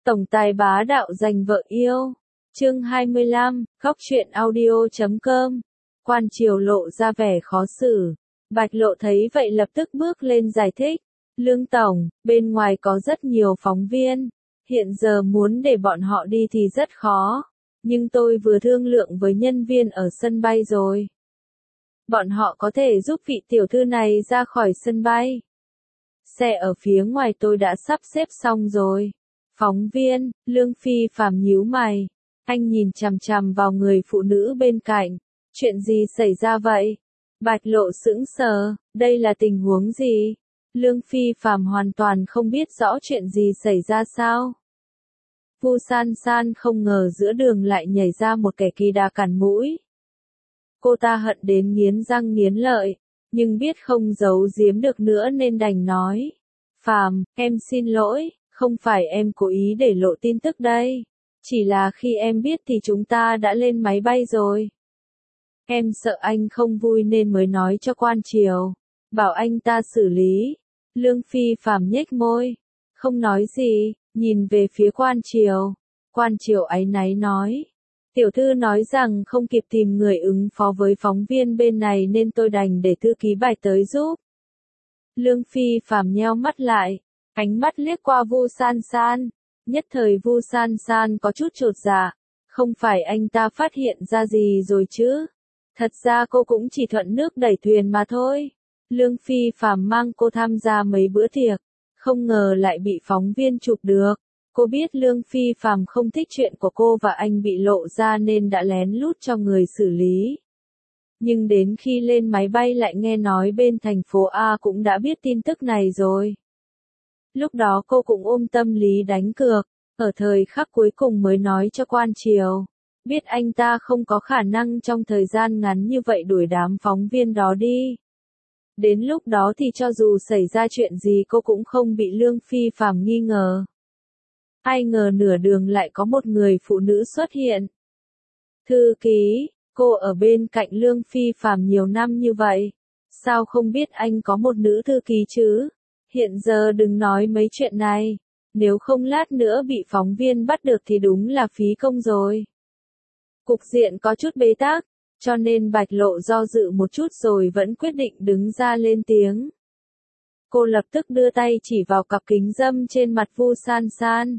Tổng tài bá đạo giành vợ yêu. Chương 25, Góc truyện audio.com. Quan Triều lộ ra vẻ khó xử. Bạch Lộ thấy vậy lập tức bước lên giải thích. Lương Tổng, bên ngoài có rất nhiều phóng viên. Hiện giờ muốn để bọn họ đi thì rất khó. Nhưng tôi vừa thương lượng với nhân viên ở sân bay rồi. Bọn họ có thể giúp vị tiểu thư này ra khỏi sân bay. Xe ở phía ngoài tôi đã sắp xếp xong rồi. Phóng viên, Lương Phi Phạm nhíu mày. Anh nhìn chằm chằm vào người phụ nữ bên cạnh. Chuyện gì xảy ra vậy? Bạch Lộ sững sờ, đây là tình huống gì? Lương Phi Phạm hoàn toàn không biết rõ chuyện gì xảy ra sao. Vu San San không ngờ giữa đường lại nhảy ra một kẻ kỳ đà cản mũi. Cô ta hận đến nghiến răng nghiến lợi, nhưng biết không giấu giếm được nữa nên đành nói. Phạm, em xin lỗi, không phải em cố ý để lộ tin tức đây. Chỉ là khi em biết thì chúng ta đã lên máy bay rồi. Em sợ anh không vui nên mới nói cho Quan Triều, bảo anh ta xử lý. Lương Phi Phạm nhếch môi, không nói gì, nhìn về phía Quan Triều. Quan Triều áy náy nói. Tiểu thư nói rằng không kịp tìm người ứng phó với phóng viên bên này nên tôi đành để thư ký Bạch tới giúp. Lương Phi Phạm nheo mắt lại, ánh mắt liếc qua Vu San San. Nhất thời Vu San San có chút chột dạ. Không phải anh ta phát hiện ra gì rồi chứ? Thật ra cô cũng chỉ thuận nước đẩy thuyền mà thôi. Lương Phi Phạm mang cô tham gia mấy bữa tiệc, không ngờ lại bị phóng viên chụp được. Cô biết Lương Phi Phạm không thích chuyện của cô và anh bị lộ ra nên đã lén lút cho người xử lý. Nhưng đến khi lên máy bay lại nghe nói bên thành phố A cũng đã biết tin tức này rồi. Lúc đó cô cũng ôm tâm lý đánh cược, ở thời khắc cuối cùng mới nói cho Quan Triều. Biết anh ta không có khả năng trong thời gian ngắn như vậy đuổi đám phóng viên đó đi. Đến lúc đó thì cho dù xảy ra chuyện gì cô cũng không bị Lương Phi Phạm nghi ngờ. Ai ngờ nửa đường lại có một người phụ nữ xuất hiện. Thư ký, cô ở bên cạnh Lương Phi Phạm nhiều năm như vậy. Sao không biết anh có một nữ thư ký chứ? Hiện giờ đừng nói mấy chuyện này. Nếu không lát nữa bị phóng viên bắt được thì đúng là phí công rồi. Cục diện có chút bế tắc, cho nên Bạch Lộ do dự một chút rồi vẫn quyết định đứng ra lên tiếng. Cô lập tức đưa tay chỉ vào cặp kính râm trên mặt Vu San San.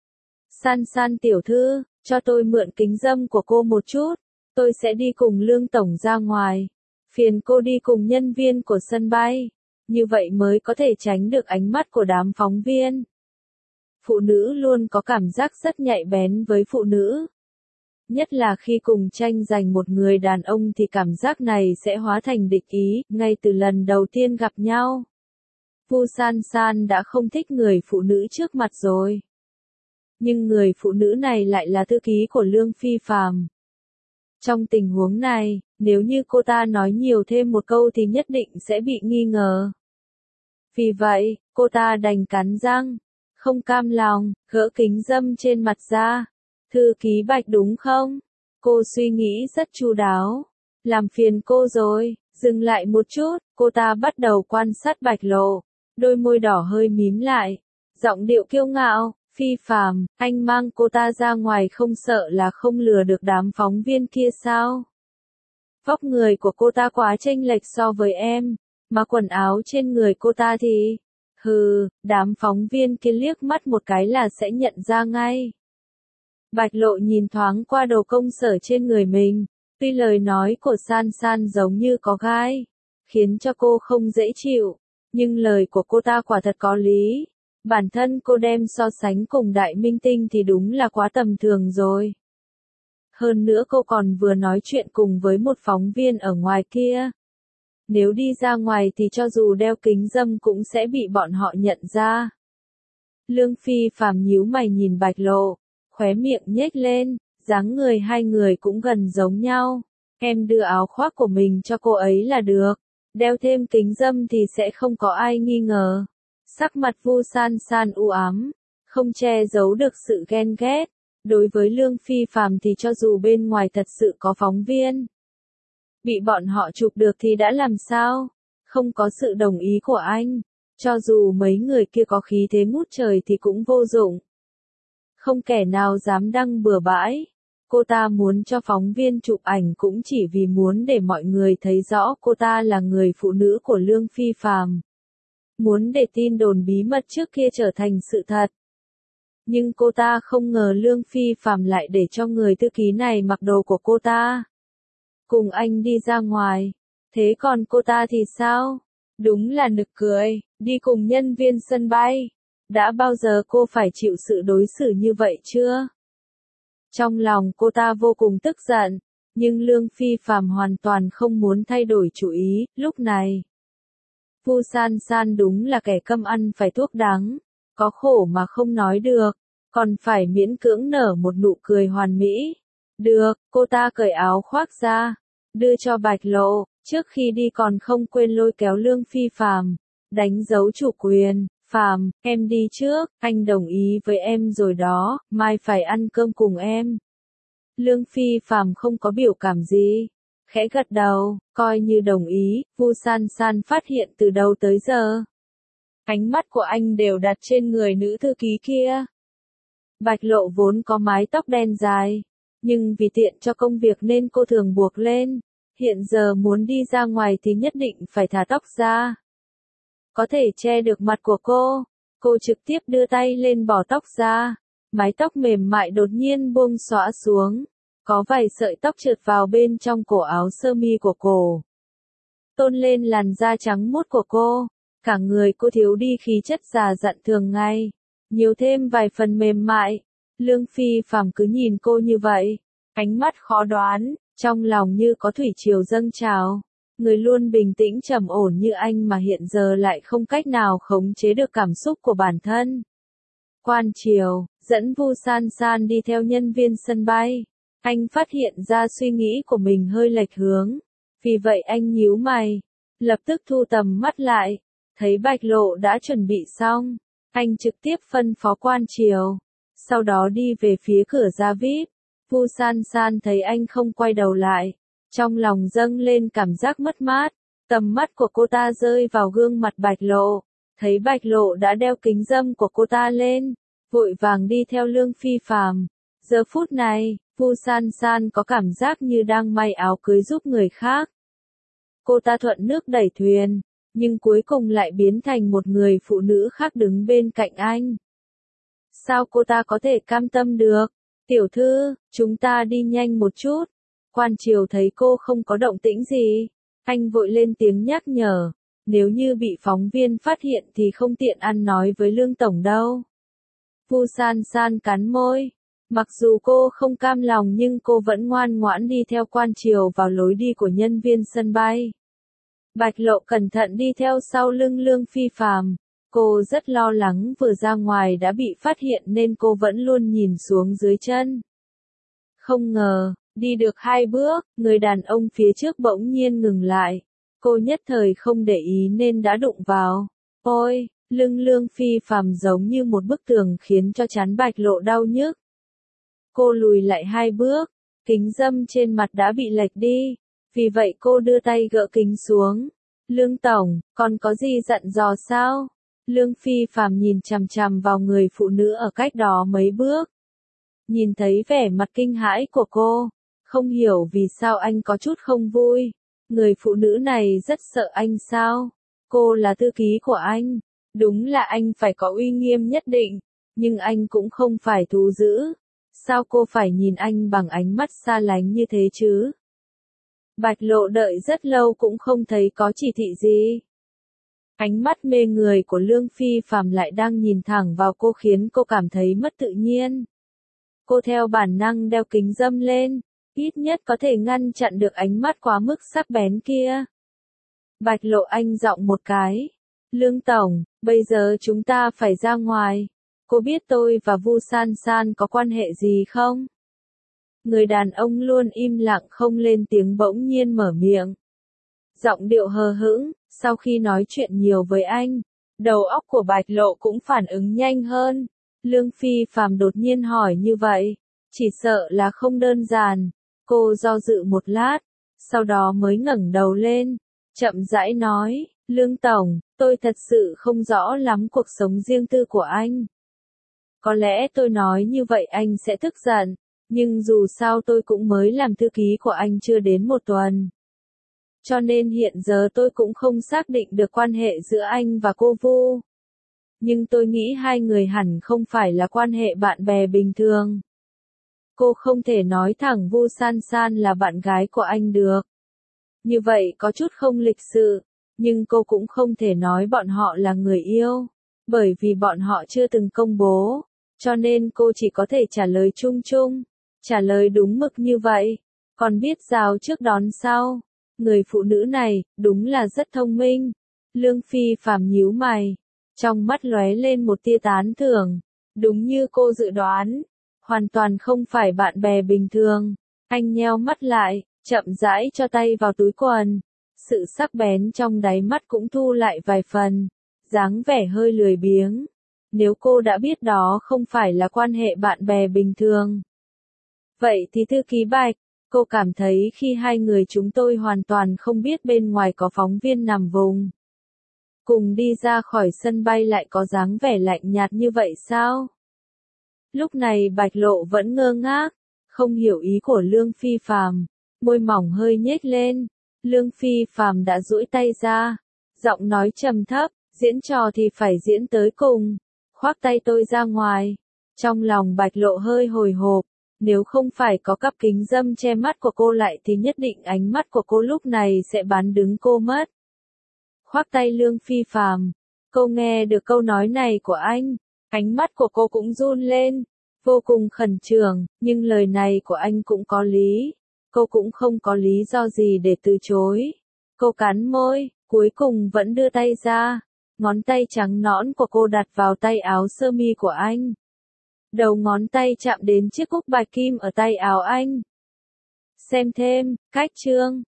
San San tiểu thư, cho tôi mượn kính râm của cô một chút, tôi sẽ đi cùng Lương Tổng ra ngoài. Phiền cô đi cùng nhân viên của sân bay, như vậy mới có thể tránh được ánh mắt của đám phóng viên. Phụ nữ luôn có cảm giác rất nhạy bén với phụ nữ. Nhất là khi cùng tranh giành một người đàn ông thì cảm giác này sẽ hóa thành địch ý, ngay từ lần đầu tiên gặp nhau. Vu San San đã không thích người phụ nữ trước mặt rồi. Nhưng người phụ nữ này lại là thư ký của Lương Phi Phạm. Trong tình huống này, nếu như cô ta nói nhiều thêm một câu thì nhất định sẽ bị nghi ngờ. Vì vậy, cô ta đành cắn răng, không cam lòng, gỡ kính râm trên mặt ra. Thư ký Bạch đúng không? Cô suy nghĩ rất chu đáo. Làm phiền cô rồi, dừng lại một chút, cô ta bắt đầu quan sát Bạch Lộ. Đôi môi đỏ hơi mím lại. Giọng điệu kiêu ngạo, Phi Phạm, anh mang cô ta ra ngoài không sợ là không lừa được đám phóng viên kia sao? Vóc người của cô ta quá chênh lệch so với em, mà quần áo trên người cô ta thì... Hừ, đám phóng viên kia liếc mắt một cái là sẽ nhận ra ngay. Bạch Lộ nhìn thoáng qua đồ công sở trên người mình, tuy lời nói của San San giống như có gai, khiến cho cô không dễ chịu, nhưng lời của cô ta quả thật có lý. Bản thân cô đem so sánh cùng đại minh tinh thì đúng là quá tầm thường rồi. Hơn nữa cô còn vừa nói chuyện cùng với một phóng viên ở ngoài kia. Nếu đi ra ngoài thì cho dù đeo kính râm cũng sẽ bị bọn họ nhận ra. Lương Phi Phạm nhíu mày nhìn Bạch Lộ, khóe miệng nhếch lên, dáng người hai người cũng gần giống nhau. Em đưa áo khoác của mình cho cô ấy là được, đeo thêm kính râm thì sẽ không có ai nghi ngờ. Sắc mặt Vu San San u ám, không che giấu được sự ghen ghét. Đối với Lương Phi Phạm thì cho dù bên ngoài thật sự có phóng viên, bị bọn họ chụp được thì đã làm sao? Không có sự đồng ý của anh, cho dù mấy người kia có khí thế ngút trời thì cũng vô dụng. Không kẻ nào dám đăng bừa bãi. Cô ta muốn cho phóng viên chụp ảnh cũng chỉ vì muốn để mọi người thấy rõ cô ta là người phụ nữ của Lương Phi Phàm. Muốn để tin đồn bí mật trước kia trở thành sự thật. Nhưng cô ta không ngờ Lương Phi Phàm lại để cho người thư ký này mặc đồ của cô ta. Cùng anh đi ra ngoài. Thế còn cô ta thì sao? Đúng là nực cười, đi cùng nhân viên sân bay. Đã bao giờ cô phải chịu sự đối xử như vậy chưa? Trong lòng cô ta vô cùng tức giận, nhưng Lương Phi Phàm hoàn toàn không muốn thay đổi chủ ý, lúc này. Vu San San đúng là kẻ câm ăn phải thuốc đắng, có khổ mà không nói được, còn phải miễn cưỡng nở một nụ cười hoàn mỹ. Được, cô ta cởi áo khoác ra, đưa cho Bạch Lộ, trước khi đi còn không quên lôi kéo Lương Phi Phàm, đánh dấu chủ quyền. Phàm, em đi trước, anh đồng ý với em rồi đó, mai phải ăn cơm cùng em. Lương Phi Phàm không có biểu cảm gì, khẽ gật đầu, coi như đồng ý. Vu San San phát hiện từ đầu tới giờ. Ánh mắt của anh đều đặt trên người nữ thư ký kia. Bạch Lộ vốn có mái tóc đen dài, nhưng vì tiện cho công việc nên cô thường buộc lên. Hiện giờ muốn đi ra ngoài thì nhất định phải thả tóc ra. Có thể che được mặt của cô trực tiếp đưa tay lên bỏ tóc ra, mái tóc mềm mại đột nhiên buông xõa xuống, có vài sợi tóc trượt vào bên trong cổ áo sơ mi của cô. Tôn lên làn da trắng muốt của cô, cả người cô thiếu đi khí chất già dặn thường ngày, nhiều thêm vài phần mềm mại. Lương Phi Phàm cứ nhìn cô như vậy, ánh mắt khó đoán, trong lòng như có thủy triều dâng trào. Người luôn bình tĩnh trầm ổn như anh mà hiện giờ lại không cách nào khống chế được cảm xúc của bản thân. Quan Triều, dẫn Vu San San đi theo nhân viên sân bay. Anh phát hiện ra suy nghĩ của mình hơi lệch hướng. Vì vậy anh nhíu mày, lập tức thu tầm mắt lại. Thấy Bạch Lộ đã chuẩn bị xong, anh trực tiếp phân phó Quan Triều. Sau đó đi về phía cửa ra VIP. Vu San San thấy anh không quay đầu lại. Trong lòng dâng lên cảm giác mất mát, tầm mắt của cô ta rơi vào gương mặt Bạch Lộ, thấy Bạch Lộ đã đeo kính râm của cô ta lên, vội vàng đi theo Lương Phi Phàm. Giờ phút này, Vu San San có cảm giác như đang may áo cưới giúp người khác. Cô ta thuận nước đẩy thuyền, nhưng cuối cùng lại biến thành một người phụ nữ khác đứng bên cạnh anh. Sao cô ta có thể cam tâm được? Tiểu thư, chúng ta đi nhanh một chút. Quan Triều thấy cô không có động tĩnh gì, anh vội lên tiếng nhắc nhở, nếu như bị phóng viên phát hiện thì không tiện ăn nói với Lương Tổng đâu. Vu San San cắn môi, mặc dù cô không cam lòng nhưng cô vẫn ngoan ngoãn đi theo Quan Triều vào lối đi của nhân viên sân bay. Bạch Lộ cẩn thận đi theo sau lưng Lương Phi Phàm, cô rất lo lắng vừa ra ngoài đã bị phát hiện nên cô vẫn luôn nhìn xuống dưới chân. Không ngờ, đi được 2 bước, người đàn ông phía trước bỗng nhiên ngừng lại. Cô nhất thời không để ý nên đã đụng vào. Ôi, lưng Lương Phi Phàm giống như một bức tường khiến cho trán Bạch Lộ đau nhức. Cô lùi lại 2 bước, kính râm trên mặt đã bị lệch đi. Vì vậy cô đưa tay gỡ kính xuống. Lương Tổng, còn có gì dặn dò sao? Lương Phi Phàm nhìn chằm chằm vào người phụ nữ ở cách đó mấy bước. Nhìn thấy vẻ mặt kinh hãi của cô, không hiểu vì sao anh có chút không vui. Người phụ nữ này rất sợ anh sao? Cô là thư ký của anh. Đúng là anh phải có uy nghiêm nhất định, nhưng anh cũng không phải thú dữ. Sao cô phải nhìn anh bằng ánh mắt xa lánh như thế chứ? Bạch Lộ đợi rất lâu cũng không thấy có chỉ thị gì. Ánh mắt mê người của Lương Phi Phàm lại đang nhìn thẳng vào cô khiến cô cảm thấy mất tự nhiên. Cô theo bản năng đeo kính râm lên, ít nhất có thể ngăn chặn được ánh mắt quá mức sắc bén kia. Bạch Lộ anh giọng một cái. Lương Tổng, bây giờ chúng ta phải ra ngoài. Cô biết tôi và Vu San San có quan hệ gì không? Người đàn ông luôn im lặng không lên tiếng bỗng nhiên mở miệng. Giọng điệu hờ hững, sau khi nói chuyện nhiều với anh, đầu óc của Bạch Lộ cũng phản ứng nhanh hơn. Lương Phi Phàm đột nhiên hỏi như vậy, chỉ sợ là không đơn giản. Cô do dự một lát, sau đó mới ngẩng đầu lên, chậm rãi nói, Lương Tổng, tôi thật sự không rõ lắm cuộc sống riêng tư của anh. Có lẽ tôi nói như vậy anh sẽ tức giận, nhưng dù sao tôi cũng mới làm thư ký của anh chưa đến một tuần. Cho nên hiện giờ tôi cũng không xác định được quan hệ giữa anh và cô Vu. Nhưng tôi nghĩ hai người hẳn không phải là quan hệ bạn bè bình thường. Cô không thể nói thẳng Vu San San là bạn gái của anh được. Như vậy có chút không lịch sự, nhưng cô cũng không thể nói bọn họ là người yêu, bởi vì bọn họ chưa từng công bố, cho nên cô chỉ có thể trả lời chung chung, trả lời đúng mực như vậy, còn biết rào trước đón sau. Người phụ nữ này, đúng là rất thông minh. Lương Phi Phàm nhíu mày, trong mắt lóe lên một tia tán thưởng, đúng như cô dự đoán, hoàn toàn không phải bạn bè bình thường. Anh nheo mắt lại, chậm rãi cho tay vào túi quần, sự sắc bén trong đáy mắt cũng thu lại vài phần, dáng vẻ hơi lười biếng. Nếu cô đã biết đó không phải là quan hệ bạn bè bình thường, vậy thì thư ký Bạch, cô cảm thấy khi hai người chúng tôi hoàn toàn không biết bên ngoài có phóng viên nằm vùng. Cùng đi ra khỏi sân bay lại có dáng vẻ lạnh nhạt như vậy sao? Lúc này Bạch Lộ vẫn ngơ ngác, không hiểu ý của Lương Phi Phàm, môi mỏng hơi nhếch lên. Lương Phi Phàm đã duỗi tay ra, giọng nói trầm thấp, diễn trò thì phải diễn tới cùng, khoác tay tôi ra ngoài. Trong lòng Bạch Lộ hơi hồi hộp, nếu không phải có cặp kính râm che mắt của cô lại thì nhất định ánh mắt của cô lúc này sẽ bán đứng cô mất. Khoác tay Lương Phi Phàm, cô nghe được câu nói này của anh, ánh mắt của cô cũng run lên, vô cùng khẩn trương, nhưng lời này của anh cũng có lý, cô cũng không có lý do gì để từ chối. Cô cắn môi, cuối cùng vẫn đưa tay ra, ngón tay trắng nõn của cô đặt vào tay áo sơ mi của anh. Đầu ngón tay chạm đến chiếc cúc bạch kim ở tay áo anh. Xem thêm, cách chương.